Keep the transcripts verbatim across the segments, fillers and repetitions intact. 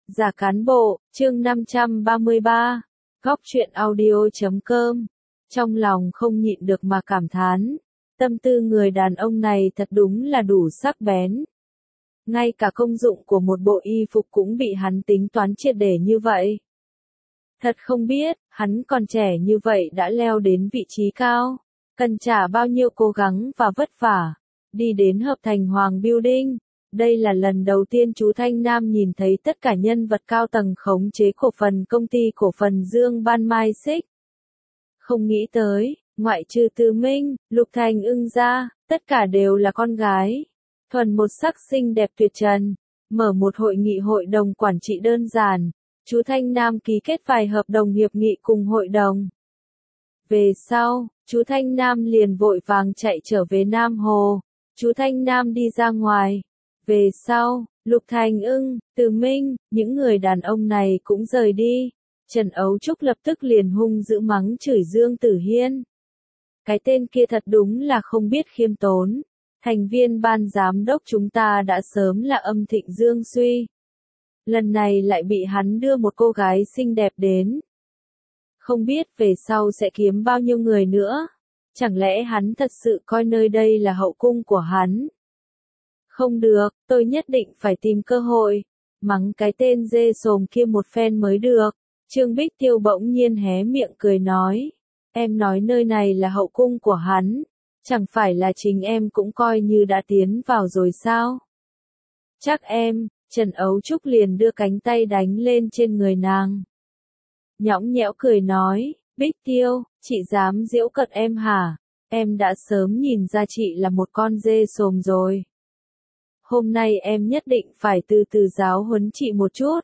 Giả cán bộ, chương năm trăm ba mươi ba, góc truyện audio chấm com. Trong lòng không nhịn được mà cảm thán, tâm tư người đàn ông này thật đúng là đủ sắc bén. Ngay cả công dụng của một bộ y phục cũng bị hắn tính toán triệt để như vậy. Thật không biết, hắn còn trẻ như vậy đã leo đến vị trí cao, cần trả bao nhiêu cố gắng và vất vả, đi đến Hợp Thành Hoàng Building. Đây là lần đầu tiên chú Thanh Nam nhìn thấy tất cả nhân vật cao tầng khống chế cổ phần công ty cổ phần Dương Ban Mai Xích. Không nghĩ tới, ngoại trừ Từ Minh, Lục Thành Ưng ra, tất cả đều là con gái. Thuần một sắc xinh đẹp tuyệt trần, mở một hội nghị hội đồng quản trị đơn giản, chú Thanh Nam ký kết vài hợp đồng hiệp nghị cùng hội đồng. Về sau, chú Thanh Nam liền vội vàng chạy trở về Nam Hồ, chú Thanh Nam đi ra ngoài. Về sau, Lục Thành Ưng, Từ Minh, những người đàn ông này cũng rời đi. Trần Ấu Trúc lập tức liền hung dữ mắng chửi Dương Tử Hiên. Cái tên kia thật đúng là không biết khiêm tốn. Thành viên ban giám đốc chúng ta đã sớm là âm thịnh Dương Suy. Lần này lại bị hắn đưa một cô gái xinh đẹp đến. Không biết về sau sẽ kiếm bao nhiêu người nữa. Chẳng lẽ hắn thật sự coi nơi đây là hậu cung của hắn? Không được, tôi nhất định phải tìm cơ hội, mắng cái tên dê sồm kia một phen mới được. Trương Bích Tiêu bỗng nhiên hé miệng cười nói, em nói nơi này là hậu cung của hắn, chẳng phải là chính em cũng coi như đã tiến vào rồi sao? Chắc em, Trần Ấu Trúc liền đưa cánh tay đánh lên trên người nàng. Nhõng nhẽo cười nói, Bích Tiêu, chị dám giễu cợt em hả? Em đã sớm nhìn ra chị là một con dê sồm rồi. Hôm nay em nhất định phải từ từ giáo huấn chị một chút.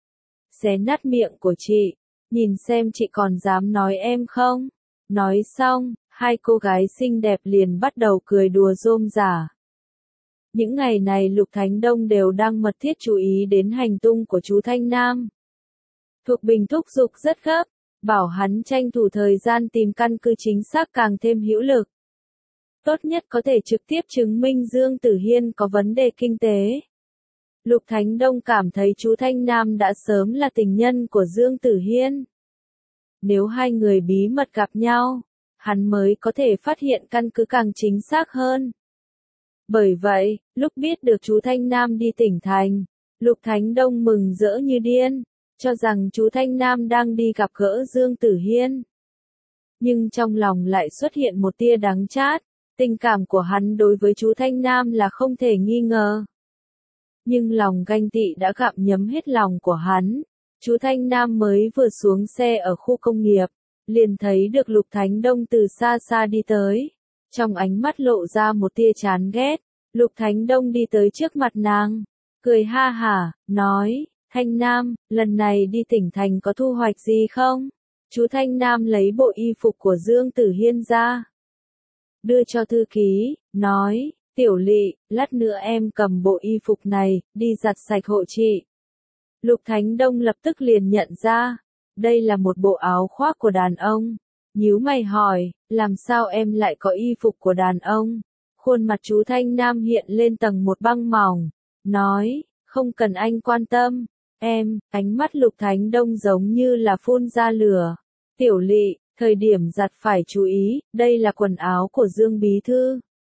Xé nát miệng của chị, nhìn xem chị còn dám nói em không? Nói xong, hai cô gái xinh đẹp liền bắt đầu cười đùa rôm rả. Những ngày này Lục Thánh Đông đều đang mật thiết chú ý đến hành tung của chú Thanh Nam. Thục Bình thúc giục rất gấp, bảo hắn tranh thủ thời gian tìm căn cứ chính xác càng thêm hữu lực. Tốt nhất có thể trực tiếp chứng minh Dương Tử Hiên có vấn đề kinh tế. Lục Thánh Đông cảm thấy chú Thanh Nam đã sớm là tình nhân của Dương Tử Hiên. Nếu hai người bí mật gặp nhau, hắn mới có thể phát hiện căn cứ càng chính xác hơn. Bởi vậy, lúc biết được chú Thanh Nam đi tỉnh thành, Lục Thánh Đông mừng rỡ như điên, cho rằng chú Thanh Nam đang đi gặp gỡ Dương Tử Hiên. Nhưng trong lòng lại xuất hiện một tia đắng chát. Tình cảm của hắn đối với chú Thanh Nam là không thể nghi ngờ. Nhưng lòng ganh tị đã gặm nhấm hết lòng của hắn. Chú Thanh Nam mới vừa xuống xe ở khu công nghiệp, liền thấy được Lục Thánh Đông từ xa xa đi tới. Trong ánh mắt lộ ra một tia chán ghét, Lục Thánh Đông đi tới trước mặt nàng, cười ha hả, nói, Thanh Nam, lần này đi tỉnh thành có thu hoạch gì không? Chú Thanh Nam lấy bộ y phục của Dương Tử Hiên ra, đưa cho thư ký, nói, Tiểu Lị, lát nữa em cầm bộ y phục này, đi giặt sạch hộ chị. Lục Thánh Đông lập tức liền nhận ra, đây là một bộ áo khoác của đàn ông. Nhíu mày hỏi, làm sao em lại có y phục của đàn ông? Khuôn mặt chú Thanh Nam hiện lên tầng một băng mỏng, nói, không cần anh quan tâm, em, ánh mắt Lục Thánh Đông giống như là phun ra lửa. Tiểu Lị, thời điểm giặt phải chú ý, đây là quần áo của Dương Bí Thư.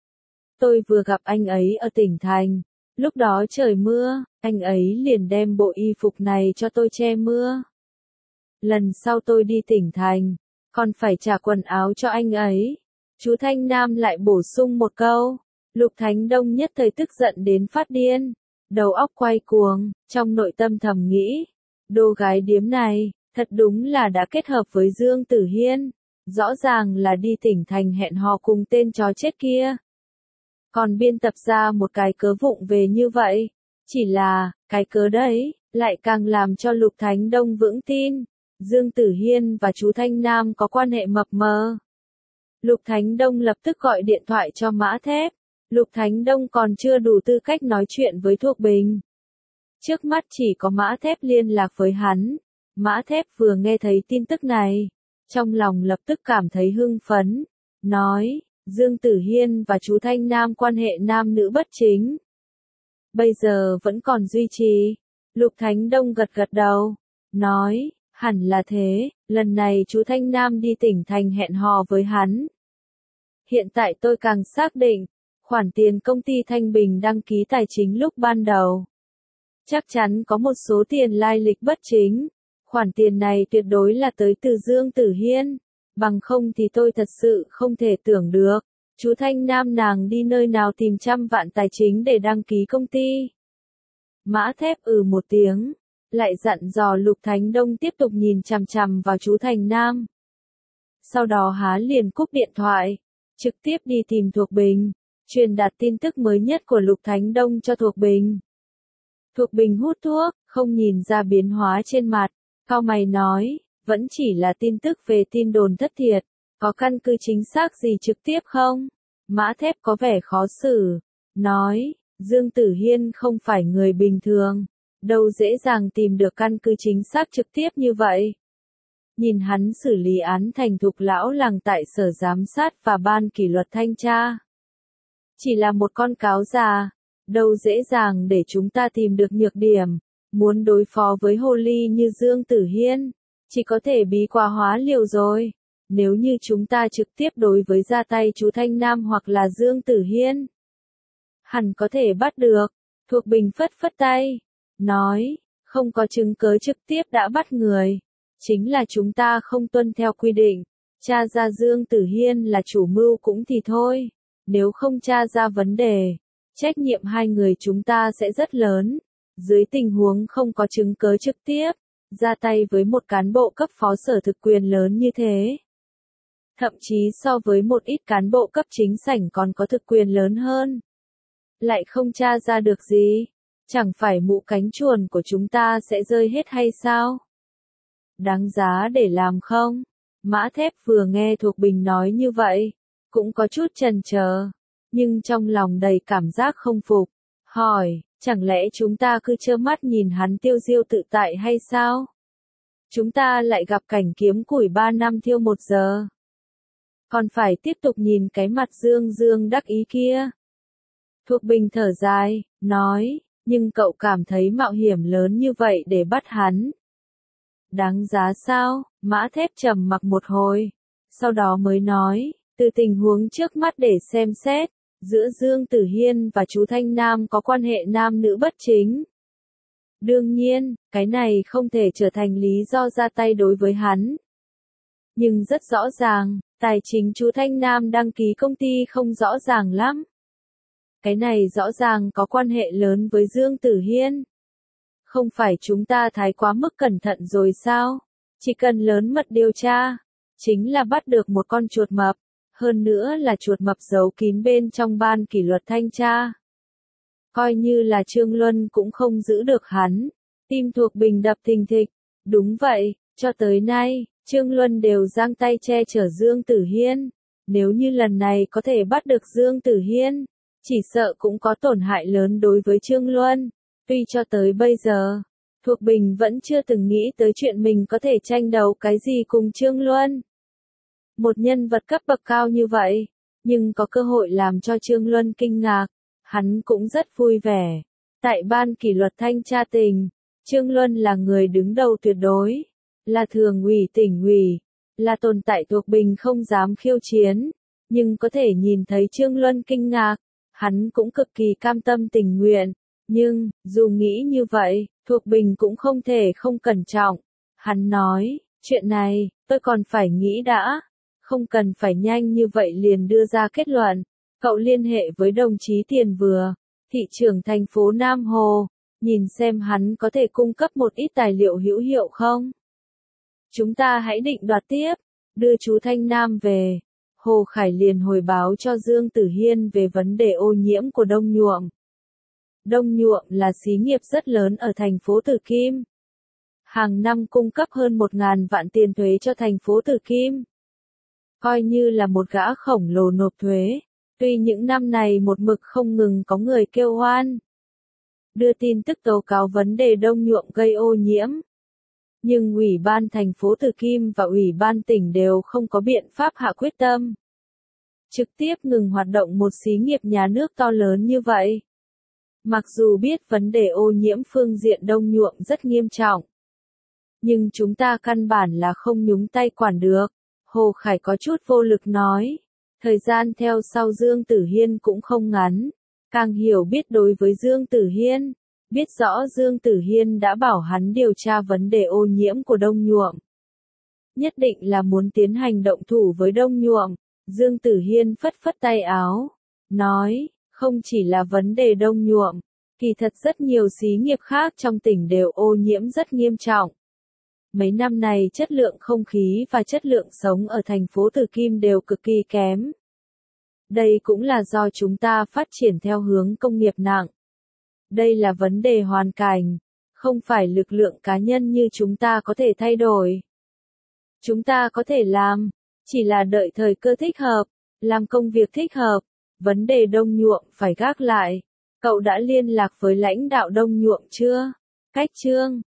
Tôi vừa gặp anh ấy ở tỉnh thành, lúc đó trời mưa, anh ấy liền đem bộ y phục này cho tôi che mưa. Lần sau tôi đi tỉnh thành, còn phải trả quần áo cho anh ấy. Chú Thanh Nam lại bổ sung một câu, Lục Thánh Đông nhất thời tức giận đến phát điên, đầu óc quay cuồng, trong nội tâm thầm nghĩ, đô gái điếm này, thật đúng là đã kết hợp với Dương Tử Hiên, rõ ràng là đi tỉnh thành hẹn hò cùng tên chó chết kia. Còn biên tập ra một cái cớ vụng về như vậy, chỉ là, cái cớ đấy, lại càng làm cho Lục Thánh Đông vững tin, Dương Tử Hiên và chú Thanh Nam có quan hệ mập mờ. Lục Thánh Đông lập tức gọi điện thoại cho Mã Thép, Lục Thánh Đông còn chưa đủ tư cách nói chuyện với Thuộc Bình. Trước mắt chỉ có Mã Thép liên lạc với hắn. Mã Thép vừa nghe thấy tin tức này, trong lòng lập tức cảm thấy hưng phấn, nói, Dương Tử Hiên và chú Thanh Nam quan hệ nam nữ bất chính. Bây giờ vẫn còn duy trì, Lục Thánh Đông gật gật đầu, nói, hẳn là thế, lần này chú Thanh Nam đi tỉnh thành hẹn hò với hắn. Hiện tại tôi càng xác định, khoản tiền công ty Thanh Bình đăng ký tài chính lúc ban đầu. Chắc chắn có một số tiền lai lịch bất chính. Khoản tiền này tuyệt đối là tới từ Dương Tử Hiên. Bằng không thì tôi thật sự không thể tưởng được. Chú Thanh Nam nàng đi nơi nào tìm trăm vạn tài chính để đăng ký công ty. Mã Thép ừ một tiếng. Lại dặn dò Lục Thánh Đông tiếp tục nhìn chằm chằm vào chú Thành Nam. Sau đó há liền cúp điện thoại. Trực tiếp đi tìm Thuộc Bình. Truyền đạt tin tức mới nhất của Lục Thánh Đông cho Thuộc Bình. Thuộc Bình hút thuốc, không nhìn ra biến hóa trên mặt. Cau mày nói, vẫn chỉ là tin tức về tin đồn thất thiệt. Có căn cứ chính xác gì trực tiếp không? Mã Thép có vẻ khó xử. Nói, Dương Tử Hiên không phải người bình thường. Đâu dễ dàng tìm được căn cứ chính xác trực tiếp như vậy. Nhìn hắn xử lý án thành thục lão làng tại sở giám sát và ban kỷ luật thanh tra. Chỉ là một con cáo già, đâu dễ dàng để chúng ta tìm được nhược điểm. Muốn đối phó với hồ ly như Dương Tử Hiên, chỉ có thể bí quá hóa liều rồi. Nếu như chúng ta trực tiếp đối với ra tay chú Thanh Nam hoặc là Dương Tử Hiên, hẳn có thể bắt được. Thuộc Bình phất phất tay, nói, không có chứng cứ trực tiếp đã bắt người. Chính là chúng ta không tuân theo quy định. Tra ra Dương Tử Hiên là chủ mưu cũng thì thôi. Nếu không tra ra vấn đề, trách nhiệm hai người chúng ta sẽ rất lớn. Dưới tình huống không có chứng cứ trực tiếp, ra tay với một cán bộ cấp phó sở thực quyền lớn như thế. Thậm chí so với một ít cán bộ cấp chính sảnh còn có thực quyền lớn hơn. Lại không tra ra được gì, chẳng phải mũ cánh chuồn của chúng ta sẽ rơi hết hay sao? Đáng giá để làm không? Mã Thép vừa nghe Thuộc Bình nói như vậy, cũng có chút chần chờ, nhưng trong lòng đầy cảm giác không phục, hỏi, chẳng lẽ chúng ta cứ trơ mắt nhìn hắn tiêu diêu tự tại hay sao? Chúng ta lại gặp cảnh kiếm củi ba năm thiêu một giờ. Còn phải tiếp tục nhìn cái mặt Dương Dương đắc ý kia. Thuộc Bình thở dài, nói, nhưng cậu cảm thấy mạo hiểm lớn như vậy để bắt hắn. Đáng giá sao? Mã Thép trầm mặc một hồi, sau đó mới nói, từ tình huống trước mắt để xem xét, giữa Dương Tử Hiên và chú Thanh Nam có quan hệ nam nữ bất chính. Đương nhiên, cái này không thể trở thành lý do ra tay đối với hắn. Nhưng rất rõ ràng, tài chính chú Thanh Nam đăng ký công ty không rõ ràng lắm. Cái này rõ ràng có quan hệ lớn với Dương Tử Hiên. Không phải chúng ta thái quá mức cẩn thận rồi sao? Chỉ cần lớn mật điều tra, chính là bắt được một con chuột mập, hơn nữa là chuột mập giấu kín bên trong ban kỷ luật thanh tra. Coi như là Trương Luân cũng không giữ được hắn. Tim Thuộc Bình đập thình thịch. Đúng vậy, cho tới nay, Trương Luân đều giang tay che chở Dương Tử Hiên. Nếu như lần này có thể bắt được Dương Tử Hiên, chỉ sợ cũng có tổn hại lớn đối với Trương Luân. Tuy cho tới bây giờ, Thuộc Bình vẫn chưa từng nghĩ tới chuyện mình có thể tranh đấu cái gì cùng Trương Luân. Một nhân vật cấp bậc cao như vậy, nhưng có cơ hội làm cho Trương Luân kinh ngạc, hắn cũng rất vui vẻ. Tại ban kỷ luật thanh tra tỉnh, Trương Luân là người đứng đầu tuyệt đối, là thường ủy tỉnh ủy, là tồn tại Thuộc Bình không dám khiêu chiến, nhưng có thể nhìn thấy Trương Luân kinh ngạc, hắn cũng cực kỳ cam tâm tình nguyện. Nhưng, dù nghĩ như vậy, Thuộc Bình cũng không thể không cẩn trọng. Hắn nói, chuyện này, tôi còn phải nghĩ đã. Không cần phải nhanh như vậy liền đưa ra kết luận. Cậu liên hệ với đồng chí Tiền Vừa, thị trưởng thành phố Nam Hồ, nhìn xem hắn có thể cung cấp một ít tài liệu hữu hiệu không. Chúng ta hãy định đoạt tiếp, đưa chú Thanh Nam về. Hồ Khải liền hồi báo cho Dương Tử Hiên về vấn đề ô nhiễm của Đông Nhuộm. Đông Nhuộm là xí nghiệp rất lớn ở thành phố Tử Kim. Hàng năm cung cấp hơn một ngàn vạn tiền thuế cho thành phố Tử Kim. Coi như là một gã khổng lồ nộp thuế. Tuy những năm này một mực không ngừng có người kêu oan, đưa tin tức tố cáo vấn đề Đông Nhuộm gây ô nhiễm. Nhưng Ủy ban thành phố Tử Kim và Ủy ban tỉnh đều không có biện pháp hạ quyết tâm. Trực tiếp ngừng hoạt động một xí nghiệp nhà nước to lớn như vậy. Mặc dù biết vấn đề ô nhiễm phương diện đông nhuộm rất nghiêm trọng, nhưng chúng ta căn bản là không nhúng tay quản được. Hồ Khải có chút vô lực nói. Thời gian theo sau Dương Tử Hiên cũng không ngắn. Càng hiểu biết đối với Dương Tử Hiên, biết rõ Dương Tử Hiên đã bảo hắn điều tra vấn đề ô nhiễm của đông nhuộm. Nhất định là muốn tiến hành động thủ với đông nhuộm. Dương Tử Hiên phất phất tay áo, nói, không chỉ là vấn đề đông nhuộm, kỳ thật rất nhiều xí nghiệp khác trong tỉnh đều ô nhiễm rất nghiêm trọng. Mấy năm này chất lượng không khí và chất lượng sống ở thành phố Từ Kim đều cực kỳ kém. Đây cũng là do chúng ta phát triển theo hướng công nghiệp nặng. Đây là vấn đề hoàn cảnh, không phải lực lượng cá nhân như chúng ta có thể thay đổi. Chúng ta có thể làm, chỉ là đợi thời cơ thích hợp, làm công việc thích hợp, vấn đề đông nhuộm phải gác lại. Cậu đã liên lạc với lãnh đạo đông nhuộm chưa? Cách Trương